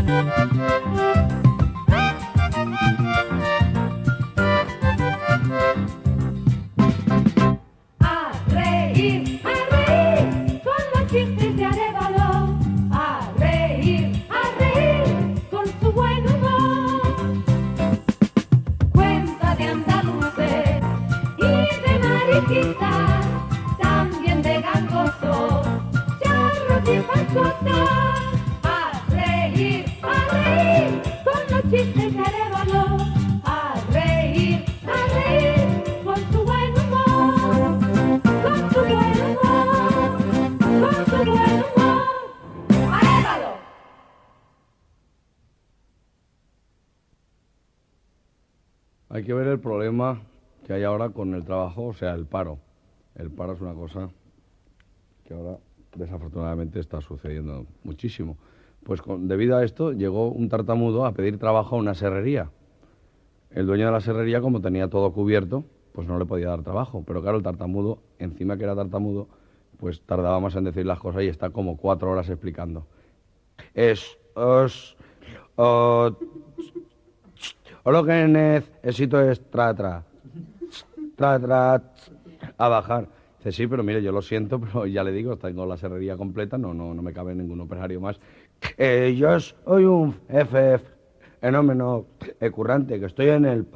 Hay que ver el problema que hay ahora con el trabajo, o sea, el paro. El paro es una cosa que ahora desafortunadamente está sucediendo muchísimo. Pues debido a esto llegó un tartamudo a pedir trabajo a una serrería. El dueño de la serrería, como tenía todo cubierto, pues no le podía dar trabajo. Pero claro, el tartamudo, encima que era tartamudo, pues tardaba más en decir las cosas y está como 4 horas explicando. O lo que necesito es tra, a bajar. Dice, sí, pero mire, yo lo siento, pero ya le digo, tengo la serrería completa, no me cabe ningún operario más. Yo soy un jefe fenómeno currante, que estoy en el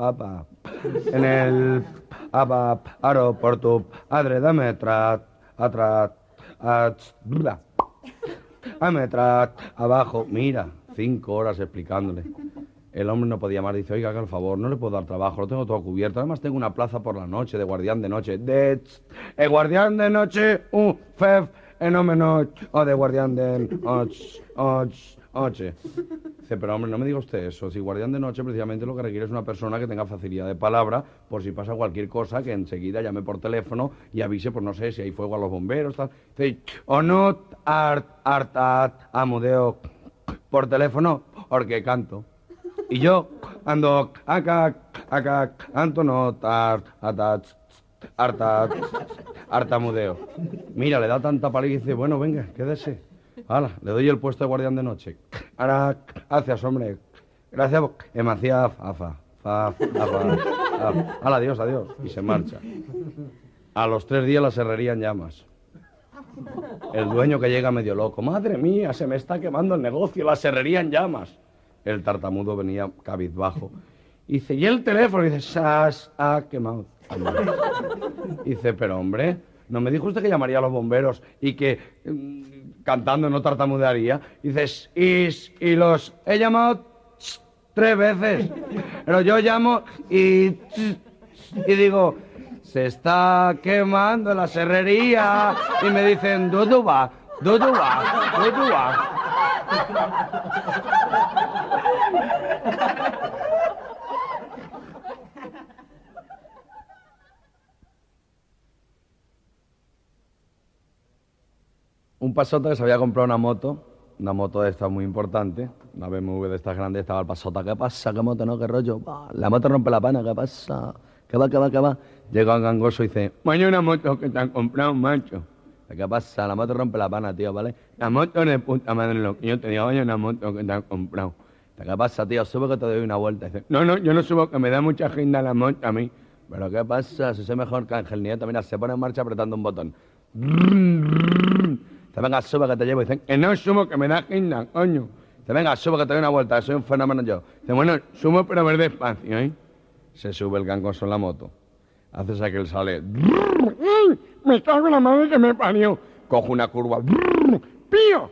aeropuerto, padre, dame abajo. Mira, 5 horas explicándole. El hombre no podía más, dice, oiga, que por favor, no le puedo dar trabajo, lo tengo todo cubierto, además tengo una plaza por la noche, de guardián de noche. El guardián de noche, un fenómeno, o de guardián de noche. Dice, pero hombre, no me diga usted eso, si guardián de noche precisamente lo que requiere es una persona que tenga facilidad de palabra, por si pasa cualquier cosa, que enseguida llame por teléfono y avise, pues no sé, si hay fuego a los bomberos, tal. Dice, o no amudeo por teléfono, porque canto. Y yo ando acá, Antono, hartamudeo. Mira, le da tanta paliza y dice, bueno, venga, quédese. Hala, le doy el puesto de guardián de noche. Ahora, gracias, hombre. Gracias, me hacía hala, adiós. Y se marcha. A los 3 días la serrería en llamas. El dueño que llega medio loco. Madre mía, se me está quemando el negocio, la serrería en llamas. El tartamudo venía cabizbajo. Dice, ¿y el teléfono? Y dice, ¡sas! ¡Ah, quemado! Dice, pero hombre, ¿no me dijo usted que llamaría a los bomberos y que cantando no tartamudearía? Dices, y los he llamado 3 veces. Pero yo llamo y digo, se está quemando la serrería. Y me dicen, Duduba. Un pasota que se había comprado una moto de estas muy importante, una BMW de estas grandes, estaba el pasota. ¿Qué pasa? ¿Qué moto, no? ¿Qué rollo? La moto rompe la pana, ¿qué pasa? ¿Qué va? Llega un gangoso y dice, mañana una moto que te han comprado, macho. ¿Qué pasa? La moto rompe la pana, tío, ¿vale? La moto de puta madre, lo que yo te digo, oye, una moto que te han comprado. ¿Qué pasa, tío? Sube que te doy una vuelta. Dice, no, yo no subo, que me da mucha ginda la moto a mí. ¿Pero qué pasa? Si soy mejor que Ángel Nieto, mira, se pone en marcha apretando un botón. Te venga, sube que te llevo. Dicen, que no subo, que me da ginda, coño. Te venga, sube que te doy una vuelta, que soy un fenómeno yo. Dice, bueno, subo pero ver despacio, ¿eh? Se sube el gangoso en la moto. Haces a que él sale. Me cago en la madre que me parió. Cojo una curva. Pío.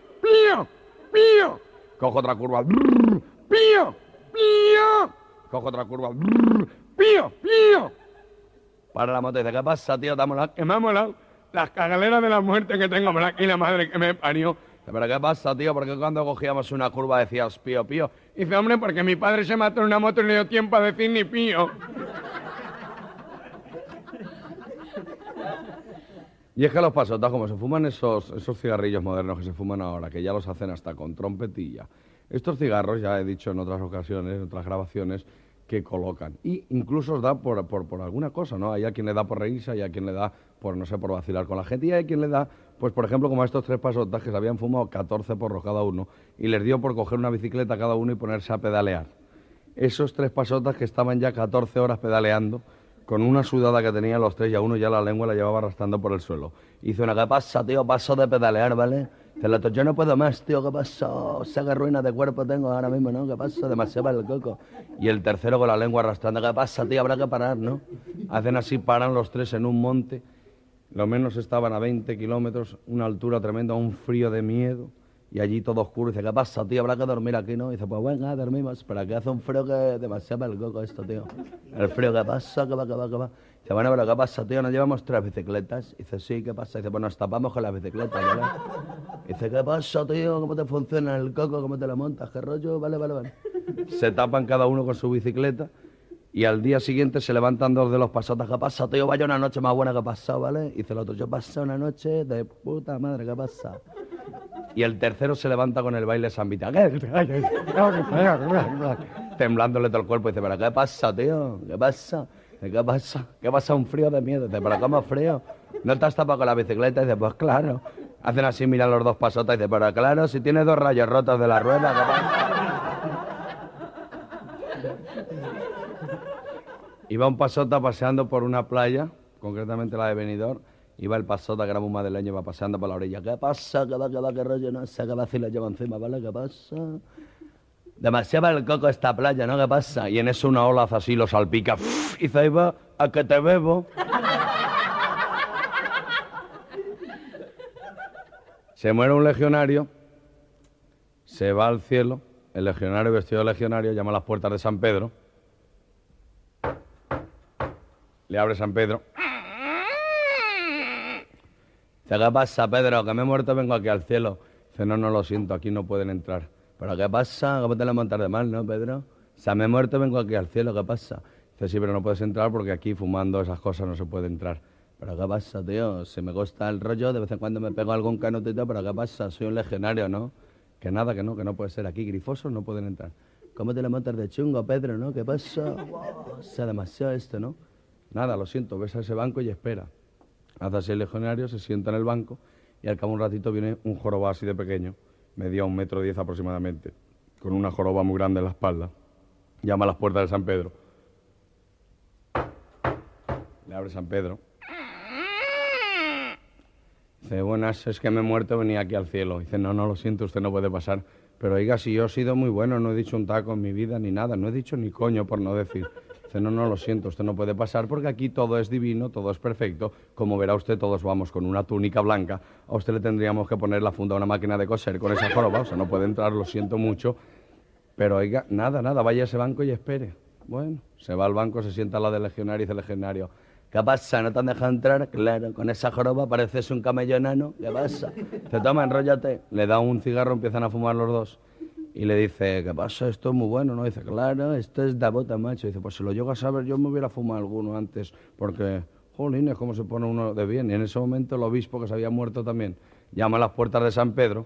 Cojo otra curva. Pío. Cojo otra curva. Pío. Para la moto y dice, ¿qué pasa, tío? Que me ha molado las cagaleras de la muerte que tengo por aquí, la madre que me parió. ¿Pero qué pasa, tío? Porque cuando cogíamos una curva decías pío? Dice, hombre, porque mi padre se mató en una moto y no le dio tiempo a decir ni pío. Y es que los pasotas, como se fuman esos cigarrillos modernos que se fuman ahora, que ya los hacen hasta con trompetilla, estos cigarros, ya he dicho en otras ocasiones, en otras grabaciones, que colocan. Y incluso os da por alguna cosa, ¿no? Hay a quien le da por reírse, hay a quien le da por, no sé, por vacilar con la gente, y hay a quien le da Pues, por ejemplo, como a estos tres pasotas que se habían fumado 14 porros cada uno y les dio por coger una bicicleta cada uno y ponerse a pedalear. Esos tres pasotas que estaban ya 14 horas pedaleando, con una sudada que tenían los tres y a uno ya la lengua la llevaba arrastrando por el suelo. Hizo una, ¿qué pasa, tío? Paso de pedalear, ¿vale? Dice el otro, yo no puedo más, tío, ¿qué pasa? O sea, qué ruina de cuerpo tengo ahora mismo, ¿no? ¿Qué pasa? Demasiado para el coco. Y el tercero con la lengua arrastrando, ¿qué pasa, tío? Habrá que parar, ¿no? Hacen así, paran los tres en un monte. Lo menos estaban a 20 kilómetros, una altura tremenda, un frío de miedo. Y allí todo oscuro. Dice, ¿qué pasa, tío? Habrá que dormir aquí, ¿no? Dice, pues venga, dormimos. Pero aquí hace un frío que es demasiado para el coco esto, tío. El frío, ¿qué pasa? ¿Qué va, qué va, qué va? Dice, bueno, pero ¿qué pasa, tío? ¿Nos llevamos 3 bicicletas? Dice, sí, ¿qué pasa? Dice, pues nos tapamos con las bicicletas, ¿vale? Dice, ¿qué pasa, tío? ¿Cómo te funciona el coco? ¿Cómo te lo montas? ¿Qué rollo? Vale, vale, vale. Se tapan cada uno con su bicicleta y al día siguiente se levantan dos de los pasotas. ¿Qué pasa, tío? Vaya una noche más buena que ha pasado, ¿vale? Y dice el otro, yo pasé una noche de puta madre, ¿qué pasa? Y el tercero se levanta con el baile sambita. Temblándole todo el cuerpo. Dice, ¿pero qué pasa, tío? ¿Qué pasa? Dice, ¿qué pasa? ¿Qué pasa? Un frío de miedo. Dice, ¿pero cómo frío? ¿No te has tapado con la bicicleta? Dice, pues claro. Hacen así, miran los dos pasotas. Dice, pero claro, si tienes 2 rayos rotos de la rueda, ¿qué pasa? Iba un pasota paseando por una playa, concretamente la de Benidorm. Iba el pasota, que era un madrileño, iba paseando por la orilla. ¿Qué pasa? ¿Qué va, qué rollo? No sé, qué va, si la llevo encima, ¿vale? ¿Qué pasa? Demasiado el coco esta playa, ¿no? ¿Qué pasa? Y en eso una ola hace así, lo salpica. Y dice, ahí va, a que te bebo. Se muere un legionario, se va al cielo, el legionario vestido de legionario llama a las puertas de San Pedro. Le abre San Pedro. Dice, ¿qué pasa, Pedro? Que me he muerto, vengo aquí al cielo. Dice, no, no lo siento, aquí no pueden entrar. ¿Pero qué pasa? ¿Cómo te la montas de mal, no, Pedro? O sea, me he muerto, vengo aquí al cielo, ¿qué pasa? Dice, sí, pero no puedes entrar porque aquí fumando esas cosas no se puede entrar. ¿Pero qué pasa, tío? Si me gusta el rollo, de vez en cuando me pego algún canutito, ¿pero qué pasa? Soy un legionario, ¿no? Que nada, que no puede ser. Aquí grifosos no pueden entrar. ¿Cómo te la montas de chungo, Pedro, no? ¿Qué pasa? Wow, o sea, demasiado esto, ¿no? Nada, lo siento, ves a ese banco y espera. Hace así el legionario, se sienta en el banco y al cabo de un ratito viene un jorobado así de pequeño, medía 1,10 m aproximadamente, con una joroba muy grande en la espalda. Llama a las puertas de San Pedro. Le abre San Pedro. Dice, buenas, es que me he muerto, venía aquí al cielo. Dice, no, lo siento, usted no puede pasar. Pero oiga, si yo he sido muy bueno, no he dicho un taco en mi vida ni nada, no he dicho ni coño por no decir. Dice, no, lo siento, usted no puede pasar porque aquí todo es divino, todo es perfecto. Como verá usted, todos vamos con una túnica blanca. A usted le tendríamos que poner la funda a una máquina de coser con esa joroba. O sea, no puede entrar, lo siento mucho. Pero oiga, nada, vaya a ese banco y espere. Bueno, se va al banco, se sienta al lado del legionario y dice el legionario, ¿qué pasa? ¿No te han dejado entrar? Claro, con esa joroba pareces un camello enano. ¿Qué pasa? Dice, toma, enróllate. Le da un cigarro, empiezan a fumar los dos. Y le dice, ¿qué pasa? Esto es muy bueno, ¿no? Dice, claro, esto es de bota, macho. Dice, pues si lo llego a saber, yo me hubiera fumado alguno antes, porque, jolines, cómo se pone uno de bien. Y en ese momento el obispo, que se había muerto también, llama a las puertas de San Pedro.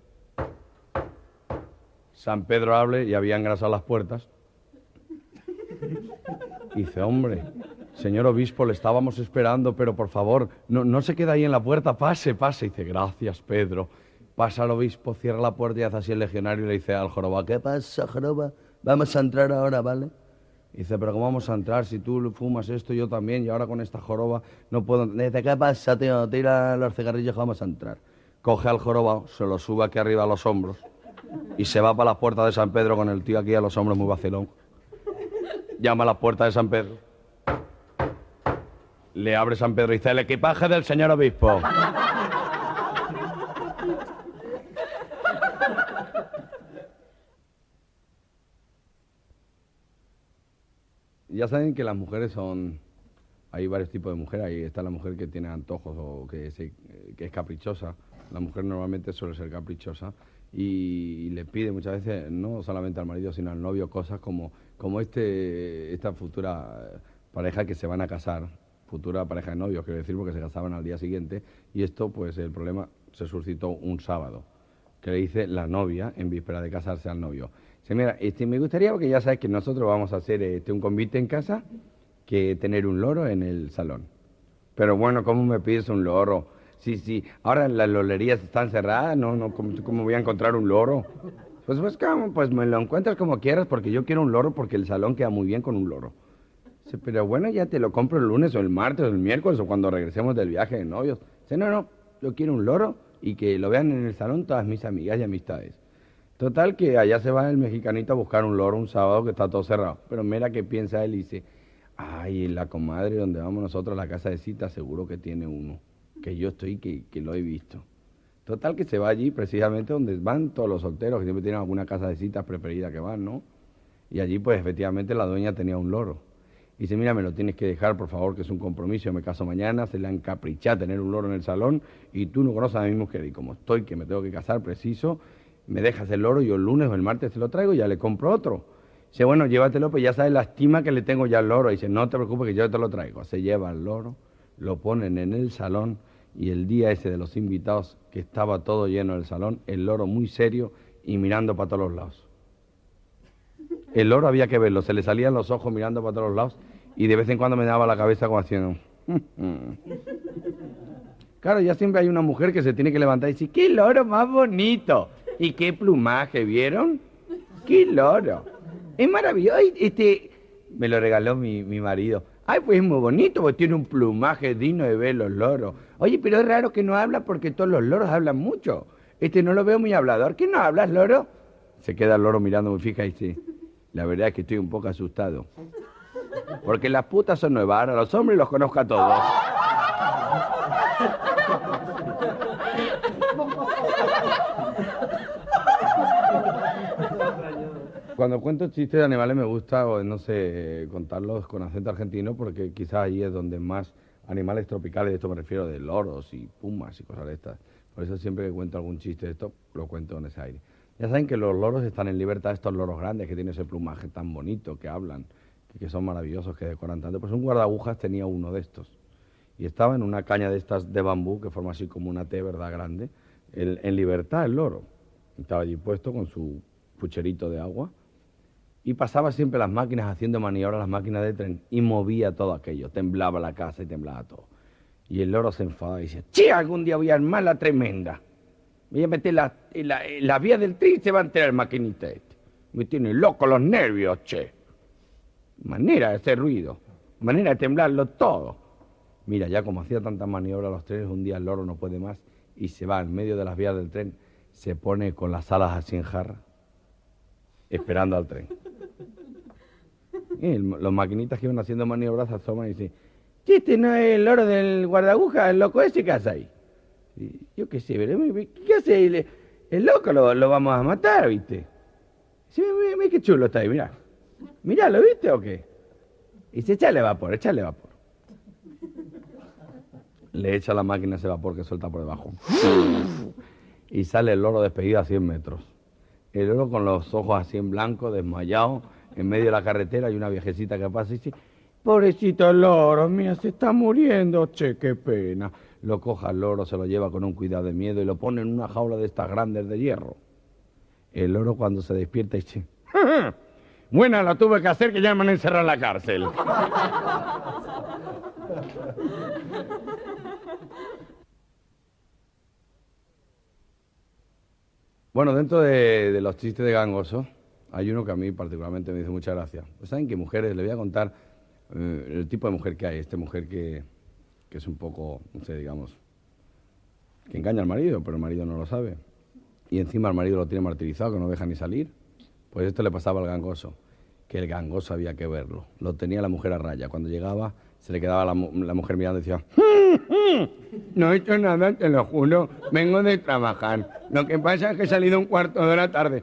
San Pedro abre y había engrasado las puertas. Y dice, hombre, señor obispo, le estábamos esperando, pero por favor, no se quede ahí en la puerta, pase. Dice, gracias, Pedro. Pasa al obispo, cierra la puerta y hace así el legionario y le dice al joroba, ¿qué pasa, joroba? Vamos a entrar ahora, ¿vale? Y dice, pero ¿cómo vamos a entrar? Si tú fumas esto, yo también, y ahora con esta joroba no puedo... Dice, ¿qué pasa, tío? Tira los cigarrillos que vamos a entrar. Coge al jorobado, se lo sube aquí arriba a los hombros y se va para las puertas de San Pedro con el tío aquí a los hombros muy vacilón. Llama a las puertas de San Pedro. Le abre San Pedro y dice, el equipaje del señor obispo. Ya saben que las mujeres son... Hay varios tipos de mujeres. Ahí está la mujer que tiene antojos o que es caprichosa. La mujer normalmente suele ser caprichosa y le pide muchas veces, no solamente al marido, sino al novio, cosas como esta futura pareja que se van a casar, futura pareja de novios, quiero decir, porque se casaban al día siguiente. Y esto, pues el problema se suscitó un sábado, que le dice la novia en víspera de casarse al novio. Dice, mira, me gustaría, porque ya sabes que nosotros vamos a hacer un convite en casa, que tener un loro en el salón. Pero bueno, ¿cómo me pides un loro? Sí, sí. Ahora las lolerías están cerradas, no, ¿cómo voy a encontrar un loro? Pues me lo encuentras como quieras, porque yo quiero un loro, porque el salón queda muy bien con un loro. Dice, pero bueno, ya te lo compro el lunes o el martes o el miércoles o cuando regresemos del viaje de novios. Dice, no, yo quiero un loro y que lo vean en el salón todas mis amigas y amistades. Total que allá se va el mexicanito a buscar un loro un sábado que está todo cerrado. Pero mira qué piensa él y dice, ay, la comadre donde vamos nosotros, la casa de cita, seguro que tiene uno. Que yo estoy, que lo he visto. Total que se va allí precisamente donde van todos los solteros, que siempre tienen alguna casa de citas preferida que van, ¿no? Y allí pues efectivamente la dueña tenía un loro. Y dice, mira, me lo tienes que dejar, por favor, que es un compromiso, yo me caso mañana, se le encapricha a tener un loro en el salón y tú no conoces a mi mujer. Y como estoy, que me tengo que casar, preciso, me dejas el loro, yo el lunes o el martes te lo traigo y ya le compro otro. Dice, bueno, llévatelo, pues ya sabes la estima que le tengo ya al loro. Y dice, no te preocupes que yo te lo traigo. Se lleva el loro, lo ponen en el salón y el día ese de los invitados, que estaba todo lleno el salón, el loro muy serio y mirando para todos los lados. El loro había que verlo, se le salían los ojos mirando para todos los lados y de vez en cuando me daba la cabeza como haciendo... Claro, ya siempre hay una mujer que se tiene que levantar y decir, ¡qué loro más bonito! ¿Y qué plumaje, vieron? ¡Qué loro! Es maravilloso. Me lo regaló mi marido. Ay, pues es muy bonito, porque tiene un plumaje digno de ver los loros. Oye, pero es raro que no habla porque todos los loros hablan mucho. No lo veo muy hablador. ¿Qué no hablas, loro? Se queda el loro mirando muy fija y dice, la verdad es que estoy un poco asustado. Porque las putas son nuevas, ahora los hombres los conozco a todos. Cuando cuento chistes de animales me gusta, o no sé, contarlos con acento argentino porque quizás ahí es donde más animales tropicales, de esto me refiero, de loros y pumas y cosas de estas. Por eso siempre que cuento algún chiste de esto, lo cuento en ese aire. Ya saben que los loros están en libertad, estos loros grandes que tienen ese plumaje tan bonito, que hablan, que son maravillosos, que decoran tanto. Pues un guardagujas tenía uno de estos. Y estaba en una caña de estas de bambú, que forma así como una T, ¿verdad?, grande, en libertad el loro. Estaba allí puesto con su pucherito de agua. Y pasaba siempre las máquinas haciendo maniobras, las máquinas de tren, y movía todo aquello. Temblaba la casa y temblaba todo. Y el loro se enfadaba y decía, che, algún día voy a armar la tremenda. Voy a meter la vía del tren y se va a enterar el maquinita este. Me tiene loco los nervios, che. Manera de hacer ruido, manera de temblarlo todo. Mira, ya como hacía tantas maniobras los trenes, un día el loro no puede más y se va en medio de las vías del tren, se pone con las alas así en jarra, esperando al tren. Y los maquinitas que iban haciendo maniobras asoman y dicen, ¿este no es el loro del guardagujas, el loco ese que hace ahí? Y yo qué sé, pero ¿qué hace? El loco lo vamos a matar, ¿viste? Sí, mira qué chulo está ahí, mirá. Mirá, ¿lo viste o qué? Y dice, échale vapor. Le echa la máquina ese vapor que suelta por debajo. Y sale el loro despedido a 100 metros. El loro con los ojos así en blanco, desmayado, en medio de la carretera, y una viejecita que pasa y dice, pobrecito el loro, mira, se está muriendo, che, qué pena. Lo coja el loro, se lo lleva con un cuidado de miedo y lo pone en una jaula de estas grandes de hierro. El loro cuando se despierta dice, buena la tuve que hacer que ya me han encerrado en la cárcel. Bueno, dentro de los chistes de gangoso, hay uno que a mí particularmente me dice mucha gracia. Pues saben que mujeres, les voy a contar el tipo de mujer que hay. Mujer que es un poco, no sé, digamos, que engaña al marido, pero el marido no lo sabe. Y encima el marido lo tiene martirizado, que no deja ni salir. Pues esto le pasaba al gangoso, que el gangoso había que verlo. Lo tenía la mujer a raya. Cuando llegaba, se le quedaba la mujer mirando y decía, no he hecho nada, te lo juro, vengo de trabajar. Lo que pasa es que he salido un cuarto de hora tarde.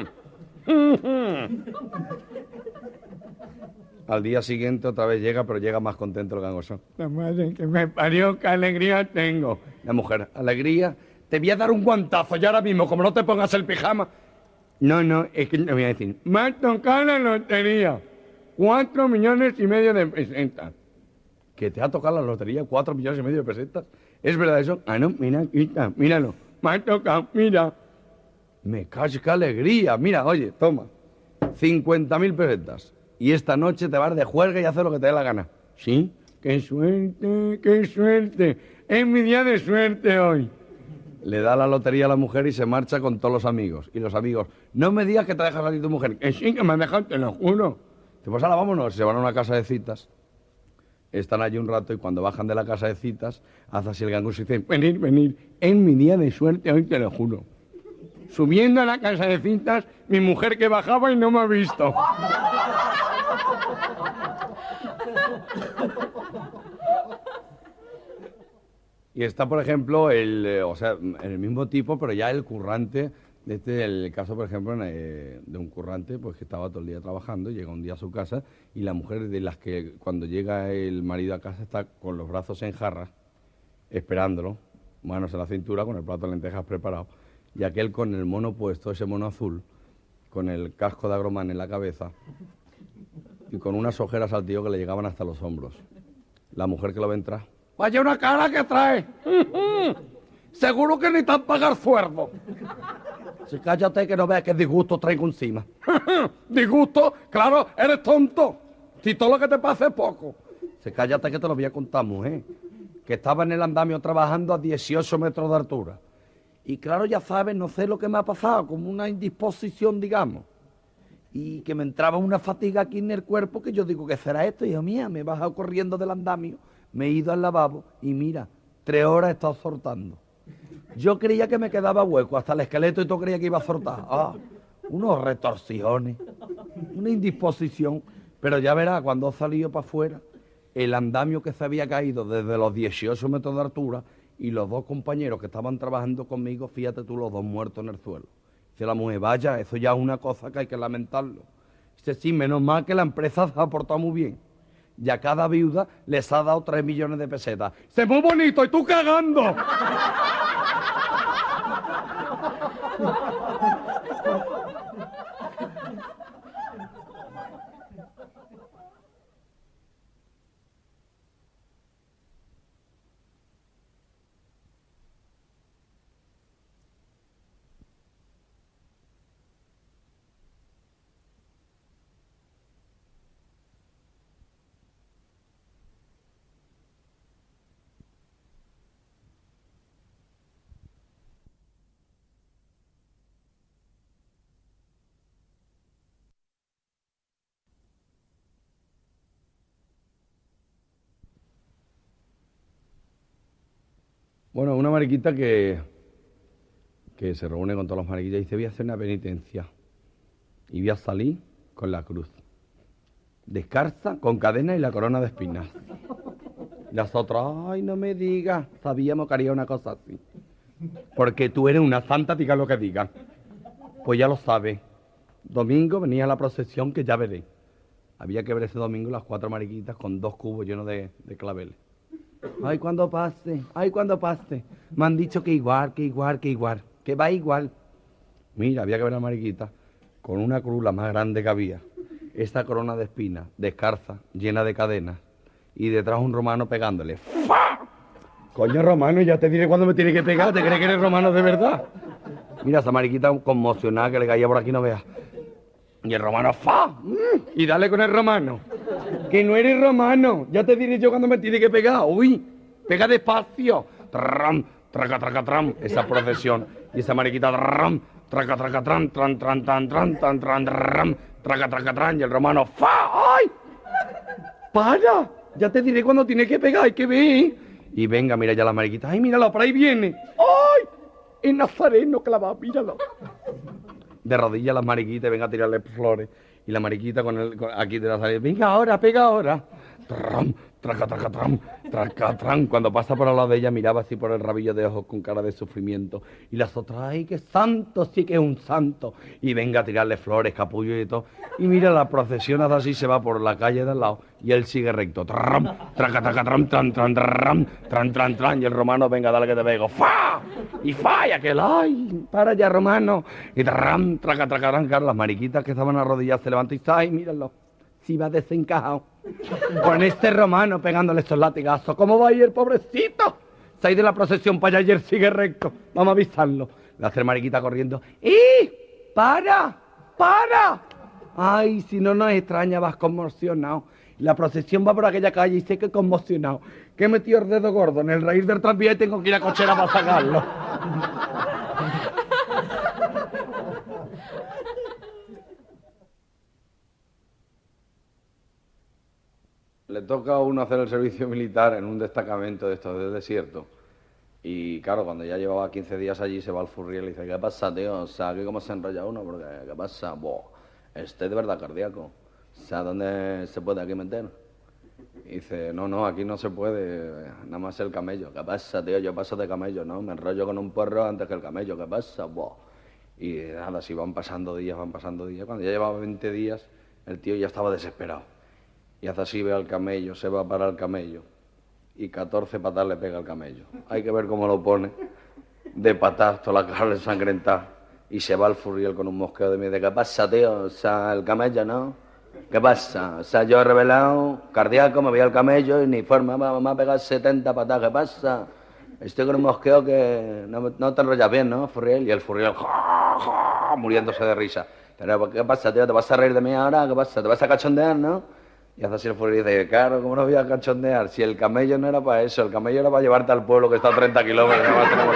Al día siguiente otra vez llega, pero llega más contento el gangoso. La madre que me parió, qué alegría tengo. La mujer, alegría, te voy a dar un guantazo y ahora mismo, como no te pongas el pijama. No, es que te voy a decir, me ha tocado la lotería, 4,5 millones de pesetas. ¿Que te ha tocado la lotería, 4,5 millones de pesetas? ¿Es verdad eso? Ah, no, mira, míralo, me ha tocado, mira. Me cacho, qué alegría, mira, oye, toma, 50.000 pesetas. Y esta noche te vas de juerga y haces lo que te dé la gana. ¿Sí? ¡Qué suerte, qué suerte! es mi día de suerte hoy. Le da la lotería a la mujer y se marcha con todos los amigos. Y los amigos, no me digas que te dejas salir tu mujer. Que sí, que me dejan, te lo juro. Pues ahora vámonos. Se van a una casa de citas. Están allí un rato y cuando bajan de la casa de citas, hace así el gangoso y dice, venir, es mi día de suerte hoy, te lo juro. Subiendo a la casa de citas, mi mujer que bajaba y no me ha visto. Y está, por ejemplo, el mismo tipo, pero ya el currante, el caso, por ejemplo, de un currante, pues que estaba todo el día trabajando, llega un día a su casa y la mujer de las que cuando llega el marido a casa está con los brazos en jarras, esperándolo, manos en la cintura, con el plato de lentejas preparado, y aquel con el mono puesto, ese mono azul, con el casco de Agromán en la cabeza y con unas ojeras al tío que le llegaban hasta los hombros. La mujer que lo ve entrar, vaya una cara que trae. Seguro que necesitan pagar sueldo. Si cállate que no veas qué disgusto traigo encima. ¿Disgusto? Claro, eres tonto. Si todo lo que te pasa es poco. Si cállate que te lo voy a contar, mujer. Que estaba en el andamio trabajando a 18 metros de altura. Y claro, ya sabes, no sé lo que me ha pasado, como una indisposición, digamos. Y que me entraba una fatiga aquí en el cuerpo que yo digo, ¿qué será esto, hija mía? Me he bajado corriendo del andamio, me he ido al lavabo y mira, 3 horas he estado soltando. Yo creía que me quedaba hueco, hasta el esqueleto y todo creía que iba a soltar. Unos retorsiones, una indisposición. Pero ya verás, cuando he salido para afuera, el andamio que se había caído desde los 18 metros de altura y los 2 compañeros que estaban trabajando conmigo, fíjate tú, los 2 muertos en el suelo. Dice la mujer, vaya, eso ya es una cosa que hay que lamentarlo. Dice, sí, menos mal que la empresa se ha portado muy bien. Y a cada viuda les ha dado 3 millones de pesetas. Dice, muy bonito, y tú cagando. Bueno, una mariquita que se reúne con todos los mariquitas y dice, voy a hacer una penitencia y voy a salir con la cruz. Descalza, con cadena y la corona de espinas. Y las otras, ay, no me digas, sabíamos que haría una cosa así. Porque tú eres una santa, diga lo que digan. Pues ya lo sabes. Domingo venía a la procesión que ya veré. Había que ver ese domingo las 4 mariquitas con 2 cubos llenos de claveles. Ay, cuando pase, ay, cuando pase. Me han dicho que igual, que va igual. Mira, había que ver a la mariquita con una cruz la más grande que había. Esta corona de espinas, descalza, llena de cadenas. Y detrás un romano pegándole. ¡Fa! Coño, romano, ya te diré cuándo me tiene que pegar. ¿Te crees que eres romano de verdad? Mira, esa mariquita conmocionada que le caía por aquí, no veas. Y el romano, ¡fa! Y dale con el romano. Que no eres romano. Ya te diré yo cuando me tiene que pegar. Uy, pega despacio. Tram, traca, traca, tram. Esa procesión. Y esa mariquita, tram, traca, traca, tram, tran, tran, tran, tran, tran, tran, tram, traca, traca, tran. Y el romano, ¡fa! ¡Ay! ¡Para! Ya te diré cuando tiene que pegar. Hay que ver. Y venga, mira ya la mariquita. ¡Ay, míralo! Por ahí viene. ¡Ay! Es nazareno clavado, míralo. De rodillas las mariquitas, venga a tirarle flores. Y la mariquita aquí de la salida, venga ahora, pega ahora. Tram, traca, traca, tram, traca, tram. Cuando pasa por al lado de ella, miraba así por el rabillo de ojos con cara de sufrimiento. Y las otras, ay, qué santo, sí que es un santo. Y venga a tirarle flores, capullo y todo. Y mira, la procesión hace así, se va por la calle de al lado. Y él sigue recto. Tram, traca, traca, tram, tran, tran, tram, tran, tran, tran. Y el romano, venga, dale que te pego. ¡Fa! Y fa, y aquel, ay, para ya, romano. Y tram, traca, traca, tram. Claro, las mariquitas que estaban arrodilladas se levantan y dicen, ay, míralo. Si va desencajado. Con este romano pegándole estos latigazos. ¿Cómo va a ir el pobrecito? Se ha ido de la procesión para allá y él sigue recto. Vamos a avisarlo. La hace mariquita corriendo. ¡Para! ¡Para! Ay, si no nos extraña, vas conmocionado. La procesión va por aquella calle y sé que conmocionado, que he metido el dedo gordo en el raíz del tranvía y tengo que ir a Cochera para sacarlo. Le toca a uno hacer el servicio militar en un destacamento de estos del desierto. Y claro, cuando ya llevaba 15 días allí, se va al Furriel y dice, ¿qué pasa, tío? O sea, ¿cómo se enrolla uno? Porque, ¿qué pasa? Buah, estoy de verdad cardíaco. O sea, ¿dónde se puede aquí meter? Y dice, no, aquí no se puede, nada más el camello. ¿Qué pasa, tío? Yo paso de camello, ¿no? Me enrollo con un porro antes que el camello. ¿Qué pasa? Buah. Y nada, así van pasando días. Cuando ya llevaba 20 días, el tío ya estaba desesperado. Y hace así, ve al camello, se va para el camello. Y 14 patas le pega al camello. Hay que ver cómo lo pone. De patas, toda la cara ensangrentada. Y se va al Furriel con un mosqueo de miedo. ¿Qué pasa, tío? O sea, el camello, ¿no? ¿Qué pasa? O sea, yo he revelado, cardíaco, me voy al camello y ni forma, me ha pegado 70 patas. ¿Qué pasa? Estoy con un mosqueo que no te enrollas bien, ¿no, Furriel? Y el Furriel, muriéndose de risa. Pero, ¿qué pasa, tío? ¿Te vas a reír de mí ahora? ¿Qué pasa? ¿Te vas a cachondear, no? Y hace así el Furriel y dice, claro, ¿cómo no voy a cachondear? Si el camello no era para eso, el camello era para llevarte al pueblo que está a 30 kilómetros. Nada más tenemos...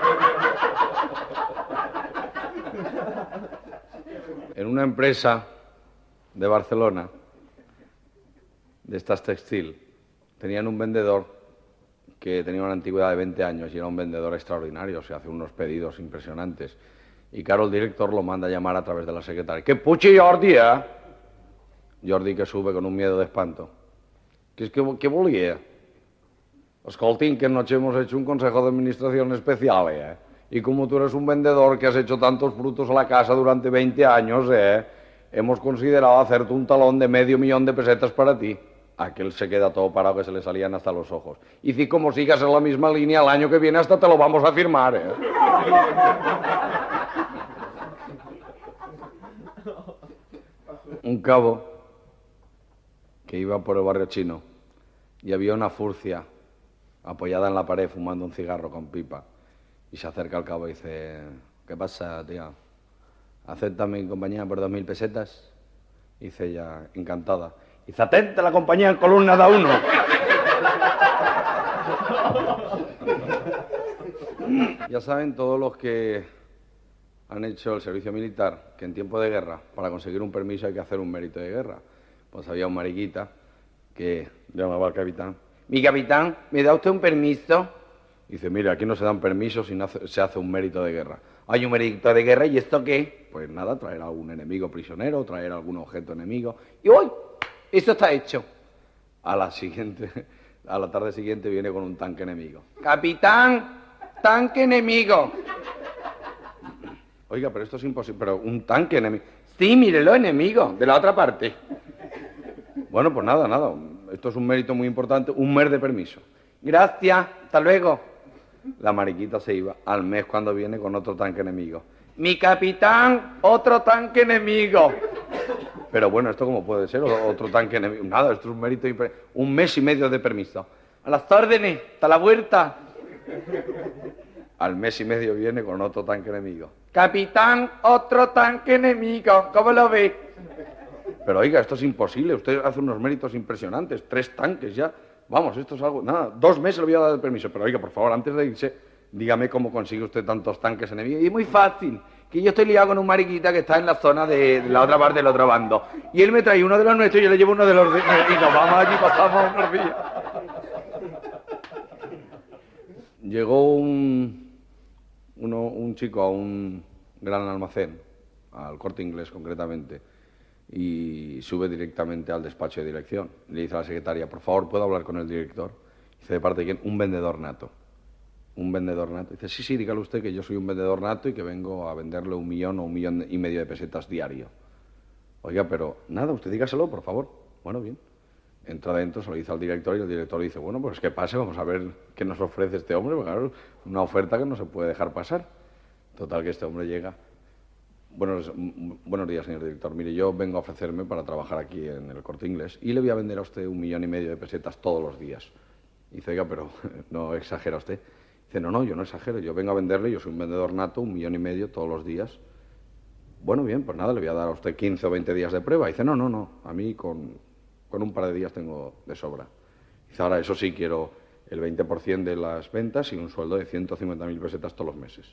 En una empresa de Barcelona, de estas textil, tenían un vendedor que tenía una antigüedad de 20 años y era un vendedor extraordinario, se hace unos pedidos impresionantes. Y claro, el director lo manda a llamar a través de la secretaria. ¡Qué puchi, Jordi, eh! Jordi, que sube con un miedo de espanto. ¿Qué volia? Escoltin, que anoche hemos hecho un consejo de administración especial, ¿eh? Y como tú eres un vendedor que has hecho tantos frutos a la casa durante 20 años, hemos considerado hacerte un talón de $500,000 de pesetas para ti. Aquel se queda todo parado que se le salían hasta los ojos. Y si como sigas en la misma línea, el año que viene hasta te lo vamos a firmar, ¿eh? Un cabo que iba por el barrio chino y había una furcia apoyada en la pared fumando un cigarro con pipa. Y se acerca al cabo y dice, ¿qué pasa, tía? ¿Acepta mi compañía por 2.000 pesetas? Y dice ella, encantada. Y dice, atenta la compañía en columna da uno. Ya saben todos los que han hecho el servicio militar que en tiempo de guerra, para conseguir un permiso hay que hacer un mérito de guerra. Pues había un mariquita que llamaba al capitán. Mi capitán, ¿me da usted un permiso? Dice, mire, aquí no se dan permisos y se hace un mérito de guerra. Hay un mérito de guerra, ¿y esto qué? Pues nada, traer a algún enemigo prisionero, traer algún objeto enemigo. Y hoy, esto está hecho. A la tarde siguiente viene con un tanque enemigo. Capitán, tanque enemigo. Oiga, pero esto es imposible. Pero un tanque enemigo. Sí, mírelo, enemigo, de la otra parte. Bueno, pues nada. Esto es un mérito muy importante, un mes de permiso. Gracias, hasta luego. La mariquita se iba. Al mes cuando viene con otro tanque enemigo. Mi capitán, otro tanque enemigo. Pero bueno, ¿esto cómo puede ser? Otro tanque enemigo. Nada, esto es un mérito. Un mes y medio de permiso. A las órdenes, hasta la vuelta. Al mes y medio viene con otro tanque enemigo. Capitán, otro tanque enemigo. ¿Cómo lo ve? Pero oiga, esto es imposible. Usted hace unos méritos impresionantes. 3 tanques ya. Vamos, esto es algo... Nada, 2 meses le voy a dar el permiso. Pero oiga, por favor, antes de irse, dígame cómo consigue usted tantos tanques enemigos. Y es muy fácil. Que yo estoy liado con un mariquita que está en la zona de la otra parte del otro bando. Y él me trae uno de los nuestros y yo le llevo uno de los... Y nos vamos allí y pasamos unos días. Llegó un chico a un gran almacén, al Corte Inglés concretamente, y sube directamente al despacho de dirección. Le dice a la secretaria, por favor, ¿puedo hablar con el director? Dice, ¿de parte de quién? Un vendedor nato. ¿Un vendedor nato? Dice, sí, dígale usted que yo soy un vendedor nato y que vengo a venderle 1 millón o 1,5 millones de pesetas diario. Oiga, pero nada, usted dígaselo, por favor. Bueno, bien. Entra adentro, se lo dice al director y el director dice, bueno, pues que pase, vamos a ver qué nos ofrece este hombre, porque claro, una oferta que no se puede dejar pasar. Total, que este hombre llega. Buenos días, señor director. Mire, yo vengo a ofrecerme para trabajar aquí en el Corte Inglés y le voy a vender a usted 1,5 millones de pesetas todos los días. Y dice, oiga, pero no exagera usted. Dice, no, yo no exagero, yo vengo a venderle, yo soy un vendedor nato, 1,5 millones todos los días. Bueno, bien, pues nada, le voy a dar a usted 15 o 20 días de prueba. Dice, no, a mí con con un par de días tengo de sobra. Dice, ahora eso sí, quiero el 20% de las ventas y un sueldo de 150.000 pesetas todos los meses.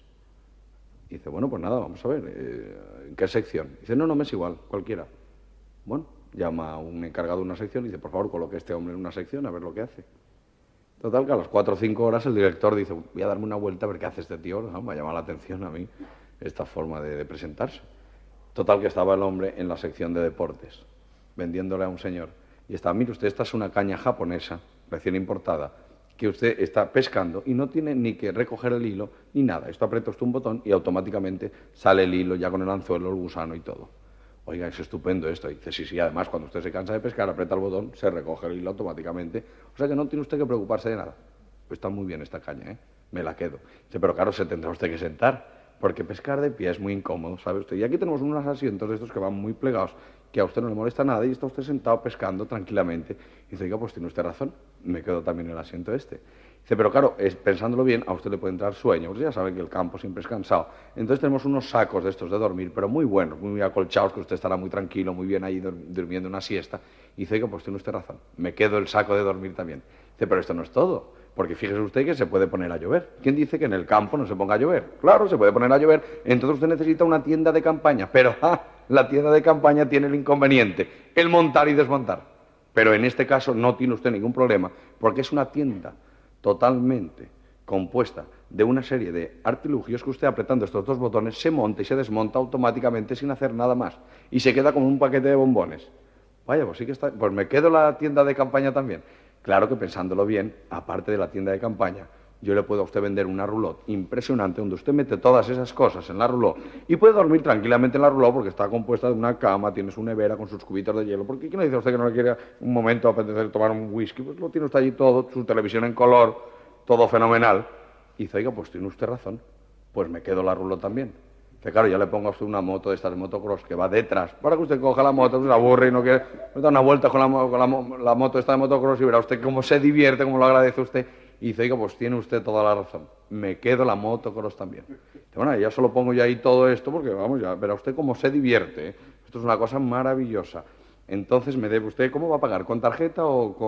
Y dice, bueno, pues nada, vamos a ver, ¿en qué sección? Dice, no, me es igual, cualquiera. Bueno, llama a un encargado de una sección y dice, por favor, coloque a este hombre en una sección a ver lo que hace. Total, que a las 4 o 5 horas el director dice, voy a darme una vuelta a ver qué hace este tío. No, me ha llamado la atención a mí esta forma de presentarse. Total, que estaba el hombre en la sección de deportes, vendiéndole a un señor. Y estaba, mire usted, esta es una caña japonesa, recién importada, que usted está pescando y no tiene ni que recoger el hilo ni nada. Esto aprieta usted un botón y automáticamente sale el hilo ya con el anzuelo, el gusano y todo. Oiga, es estupendo esto. Y dice, sí, además cuando usted se cansa de pescar, aprieta el botón, se recoge el hilo automáticamente. O sea que no tiene usted que preocuparse de nada. Pues está muy bien esta caña, ¿eh? Me la quedo. Dice, pero claro, se tendrá usted que sentar, porque pescar de pie es muy incómodo, ¿sabe usted? Y aquí tenemos unos asientos de estos que van muy plegados, que a usted no le molesta nada y está usted sentado pescando tranquilamente. Y dice, oiga, pues tiene usted razón, me quedo también en el asiento este. Dice, pero claro, pensándolo bien, a usted le puede entrar sueño, porque ya sabe que el campo siempre es cansado. Entonces tenemos unos sacos de estos de dormir, pero muy buenos, muy acolchados, que usted estará muy tranquilo, muy bien ahí durmiendo una siesta. Y dice, oiga, pues tiene usted razón, me quedo el saco de dormir también. Dice, pero esto no es todo, porque fíjese usted que se puede poner a llover. ¿Quién dice que en el campo no se ponga a llover? Claro, se puede poner a llover, entonces usted necesita una tienda de campaña, pero la tienda de campaña tiene el inconveniente, el montar y desmontar. Pero en este caso no tiene usted ningún problema, porque es una tienda totalmente compuesta de una serie de artilugios que usted apretando estos dos botones se monta y se desmonta automáticamente sin hacer nada más. Y se queda como un paquete de bombones. Vaya, pues sí que está... Pues me quedo la tienda de campaña también. Claro que pensándolo bien, aparte de la tienda de campaña, yo le puedo a usted vender una roulotte impresionante donde usted mete todas esas cosas en la roulotte y puede dormir tranquilamente en la roulotte porque está compuesta de una cama, tiene su nevera con sus cubitos de hielo. ¿Por qué no dice usted que no le quiere un momento apetecer tomar un whisky? Pues lo tiene usted allí todo, su televisión en color, todo fenomenal. Y dice, oiga, pues tiene usted razón, pues me quedo la roulotte también. Dice, claro, yo le pongo a usted una moto de estas de motocross que va detrás, para que usted coja la moto, se aburre y no quiere, da una vuelta con la moto esta de motocross y verá usted cómo se divierte, cómo lo agradece usted. Y dice, oiga, pues tiene usted toda la razón, me quedo la motocross también. Dice, bueno, ya solo pongo yo ahí todo esto porque, vamos, ya verá usted cómo se divierte, ¿eh? Esto es una cosa maravillosa. Entonces me debe usted, ¿cómo va a pagar? ¿Con tarjeta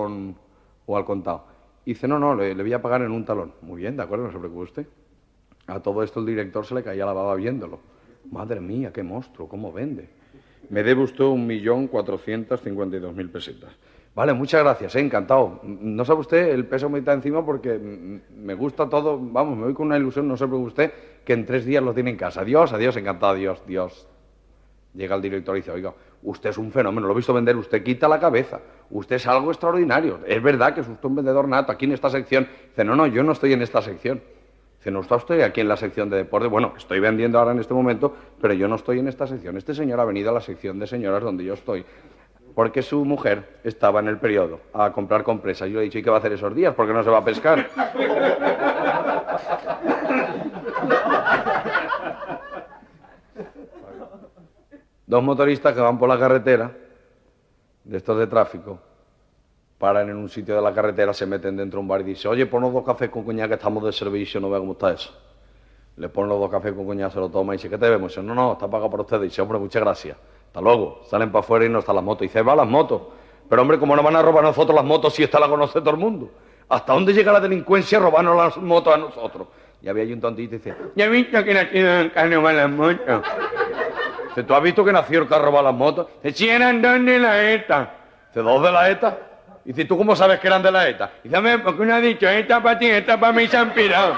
o al contado? Y dice, no, le voy a pagar en un talón. Muy bien, de acuerdo, no se preocupe usted. A todo esto el director se le caía la baba viéndolo. Madre mía, qué monstruo, cómo vende. Me debe usted 1.452.000 pesetas. Vale, muchas gracias, encantado. No sabe usted, el peso me está encima porque me gusta todo. Vamos, me voy con una ilusión, no se preocupe usted, que en 3 días lo tiene en casa. Adiós, encantado, adiós. Llega el director y dice, oiga, usted es un fenómeno, lo he visto vender, usted quita la cabeza. Usted es algo extraordinario. Es verdad que es usted un vendedor nato aquí en esta sección. Dice, no, yo no estoy en esta sección. Dice, ¿no está usted aquí en la sección de deporte? Bueno, estoy vendiendo ahora en este momento, pero yo no estoy en esta sección. Este señor ha venido a la sección de señoras donde yo estoy, porque su mujer estaba en el periodo a comprar compresas. Yo le he dicho, ¿y qué va a hacer esos días? ¿Por qué no se va a pescar? Dos motoristas que van por la carretera, de estos de tráfico, paran en un sitio de la carretera, se meten dentro de un bar y dicen, oye, ponnos 2 cafés con coñac que estamos de servicio, no vea cómo está eso. Le ponen los 2 cafés con coñac, se lo toma y dice, ¿qué te vemos? Dice, no, está pagado por ustedes. Dice, hombre, muchas gracias. Hasta luego. Salen para afuera y no está la moto. Dice, va las motos. Pero hombre, ¿cómo no van a robar a nosotros las motos si esta la conoce todo el mundo? ¿Hasta dónde llega la delincuencia robarnos las motos a nosotros? Y había ahí un tontito y dice, ya he visto que nacieron que roban las motos. Dice, ¿tú has visto que nació el que roba las motos? Dice, si eran 2 de la ETA. Dice, ¿2 de la ETA? Y dice, ¿tú cómo sabes que eran de la ETA? Y dice, porque uno ha dicho, esta para ti, esta para mí, se han pirado.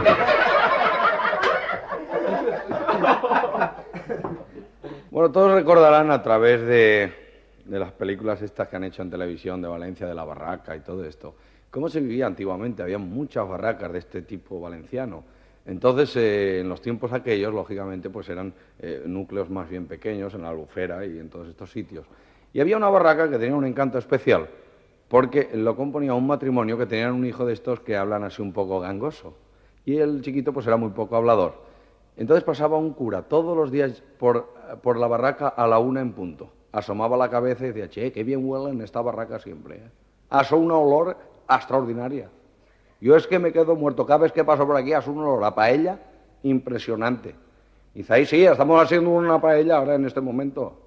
Bueno, todos recordarán a través de las películas estas que han hecho en televisión de Valencia, de la barraca y todo esto, cómo se vivía antiguamente. Había muchas barracas de este tipo valenciano. Entonces, en los tiempos aquellos, lógicamente, pues eran núcleos más bien pequeños, en la Albufera y en todos estos sitios. Y había una barraca que tenía un encanto especial, porque lo componía un matrimonio que tenían un hijo de estos que hablan así un poco gangoso. Y el chiquito pues era muy poco hablador. Entonces pasaba un cura todos los días por la barraca a la 1 en punto. Asomaba la cabeza y decía, che, qué bien huele en esta barraca siempre, ¿eh? Asó una olor extraordinaria. Yo es que me quedo muerto. Cada vez que paso por aquí asó un olor a paella impresionante. Y dice, ahí sí, estamos haciendo una paella ahora en este momento.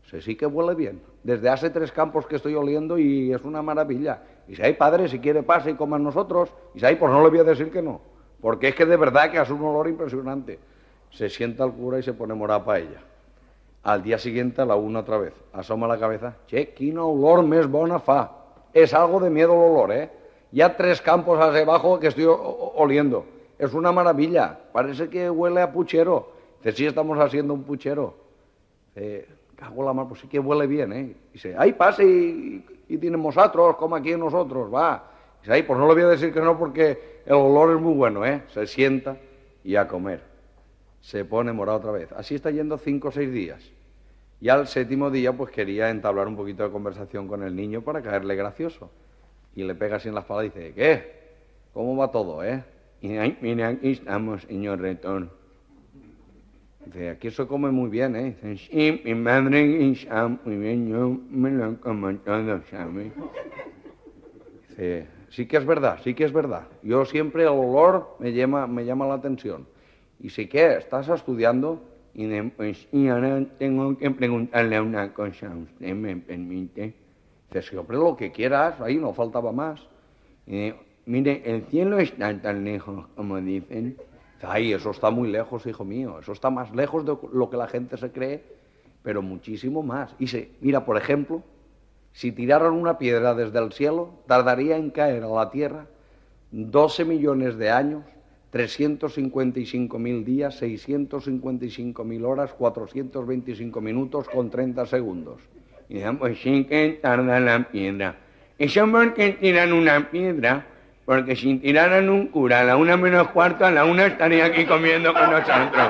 Sí que huele bien. Desde hace 3 campos que estoy oliendo y es una maravilla. Y si hay padre, si quiere pase y coma nosotros. Y si hay, pues no le voy a decir que no. Porque es que de verdad que hace un olor impresionante. Se sienta el cura y se pone morada para ella. Al día siguiente a la 1 otra vez. Asoma la cabeza. Che, quina olor més bona fa. Es algo de miedo el olor, ¿eh? Ya 3 campos hacia abajo que estoy oliendo. Es una maravilla. Parece que huele a puchero. Dice, sí, estamos haciendo un puchero. Cago en la mar, pues sí que huele bien, ¿eh? Dice, ay, pase y tienen vosotros, como aquí nosotros, va. Dice, ay, pues no le voy a decir que no porque el olor es muy bueno, ¿eh? Se sienta y a comer. Se pone morado otra vez. Así está yendo 5 o 6 días. Y al 7.º día, pues quería entablar un poquito de conversación con el niño para caerle gracioso. Y le pega así en la espalda y dice, ¿qué? ¿Cómo va todo, eh? Y ay, mira, aquí estamos, señor Retón. Dice, aquí se come muy bien, ¿eh? Dice, sí, mi madre está muy bien, yo me lo como todo, ¿sabes? Dice, sí que es verdad, sí que es verdad. Yo siempre el olor me llama la atención. Y sí que estás estudiando y pues, y ahora tengo que preguntarle una cosa, ¿usted me permite? Dice, siempre lo que quieras, ahí no faltaba más. Y, mire, el cielo está tan lejos, como dicen. Ay, eso está muy lejos, hijo mío. Eso está más lejos de lo que la gente se cree, pero muchísimo más. Y mira, por ejemplo, si tiraran una piedra desde el cielo, tardaría en caer a la tierra 12 millones de años, 355.000 días, 655.000 horas, 425 minutos con 30 segundos. Y pues sí que tarda la piedra. Eso porque tiran una piedra. Porque si tiraran un cura a la 1 menos cuarto, a la 1 estaría aquí comiendo con nosotros.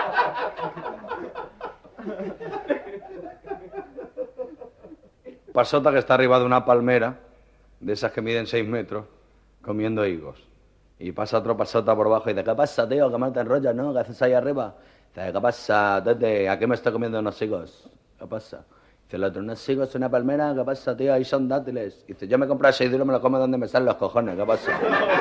Pasota que está arriba de una palmera, de esas que miden 6 metros, comiendo higos. Y pasa otro pasota por abajo y dice, ¿qué pasa, tío? ¿Qué mal te enrollas, no? ¿Qué haces ahí arriba? Dice, ¿qué pasa, tete? ¿A qué me estoy comiendo unos higos? ¿Qué pasa? Dice el otro, unos higos, una palmera, ¿qué pasa, tío? Ahí son dátiles. Dice, yo me compro 6 duros, me lo como donde me salen los cojones, ¿qué pasa?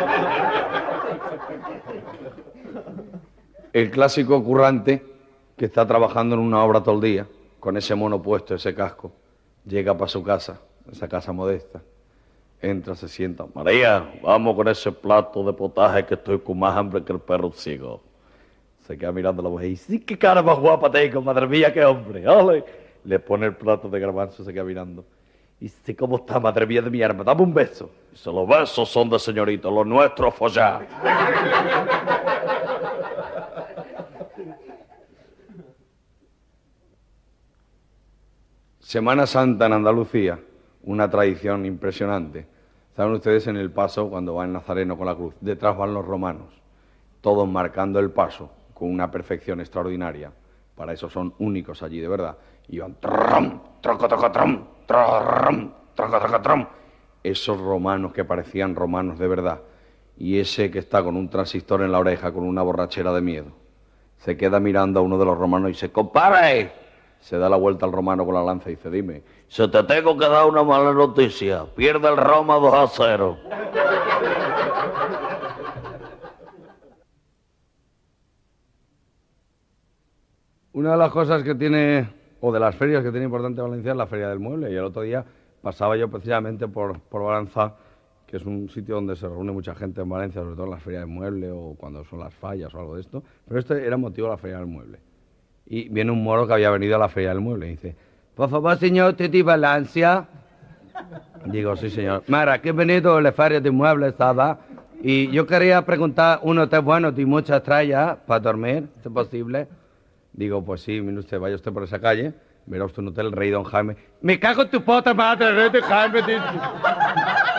El clásico currante que está trabajando en una obra todo el día, con ese mono puesto, ese casco, llega para su casa, esa casa modesta, entra, se sienta, María, vamos con ese plato de potaje que estoy con más hambre que el perro ciego. Se queda mirando la mujer y sí, qué cara más guapa tengo, madre mía, qué hombre, ¡ole! Le pone el plato de garbanzo, se queda mirando. Y sí, ¿cómo está, madre mía de mi arma? Dame un beso. Dice, los besos son de señorito, los nuestros follar. Semana Santa en Andalucía, una tradición impresionante. Saben ustedes en el paso, cuando va el nazareno con la cruz, detrás van los romanos, todos marcando el paso con una perfección extraordinaria. Para eso son únicos allí, de verdad. Y van trom, troco, troco, trom, trom, troco, troco, trom. Esos romanos que parecían romanos de verdad. Y ese que está con un transistor en la oreja, con una borrachera de miedo. Se queda mirando a uno de los romanos y dice, ¡compadre! Se da la vuelta al romano con la lanza y dice, dime, se te tengo que dar una mala noticia. Pierde el Roma 2-0. Una de las cosas que tiene, o de las ferias que tiene importante Valencia, es la Feria del Mueble. Y el otro día pasaba yo precisamente por Balanzá, que es un sitio donde se reúne mucha gente en Valencia, sobre todo en la Feria del Mueble o cuando son las fallas o algo de esto. Pero este era motivo de la Feria del Mueble. Y viene un moro que había venido a la Feria del Mueble y dice, por favor, señor, ¿usted de Valencia? Digo, sí, señor. Mira, que he venido a la Feria del Mueble, estaba, y yo quería preguntar un hotel bueno de muchas estrellas para dormir, ¿es posible? Digo, pues sí, mire usted, vaya usted por esa calle, verá usted un hotel Rey Don Jaime. ¡Me cago en tu puta madre, Rey Don Jaime!